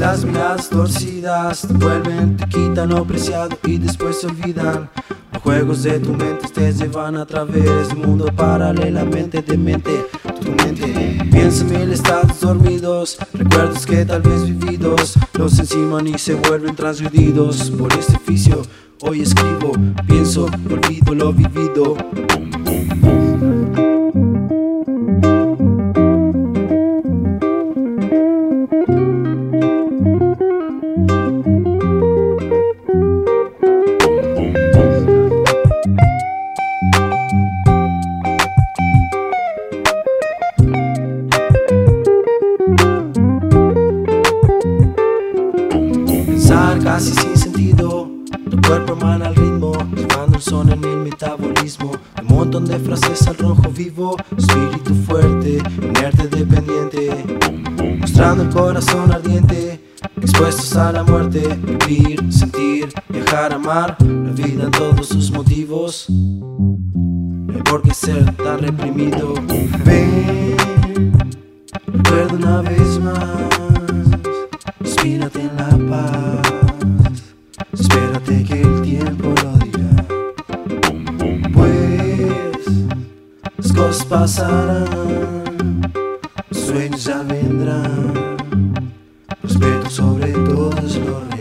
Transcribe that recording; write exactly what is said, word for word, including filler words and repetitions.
Las miradas torcidas te vuelven, te quitan lo preciado y después se olvidan. Los juegos de tu mente te llevan a través del mundo paralelamente demente. Tu mente piensa en mil estados dormidos, recuerdos que tal vez vividos los enciman y se vuelven transgredidos por este oficio. Hoy escribo, pienso, olvido lo vivido. Pensar casi sin sentido, tu cuerpo emana el ritmo, llevando el son en el metabolismo. Un montón de frases al rojo vivo, espíritu fuerte, inerte dependiente, mostrando el corazón ardiente, expuestos a la muerte. Vivir, sentir, viajar, amar, la vida en todos sus motivos. No hay por qué ser tan reprimido. Ven, recuerda una vez más, inspírate en la paz. Espérate que el tiempo lo dirá, pues las cosas pasarán, los sueños ya vendrán. Respeto sobre todo es lo real.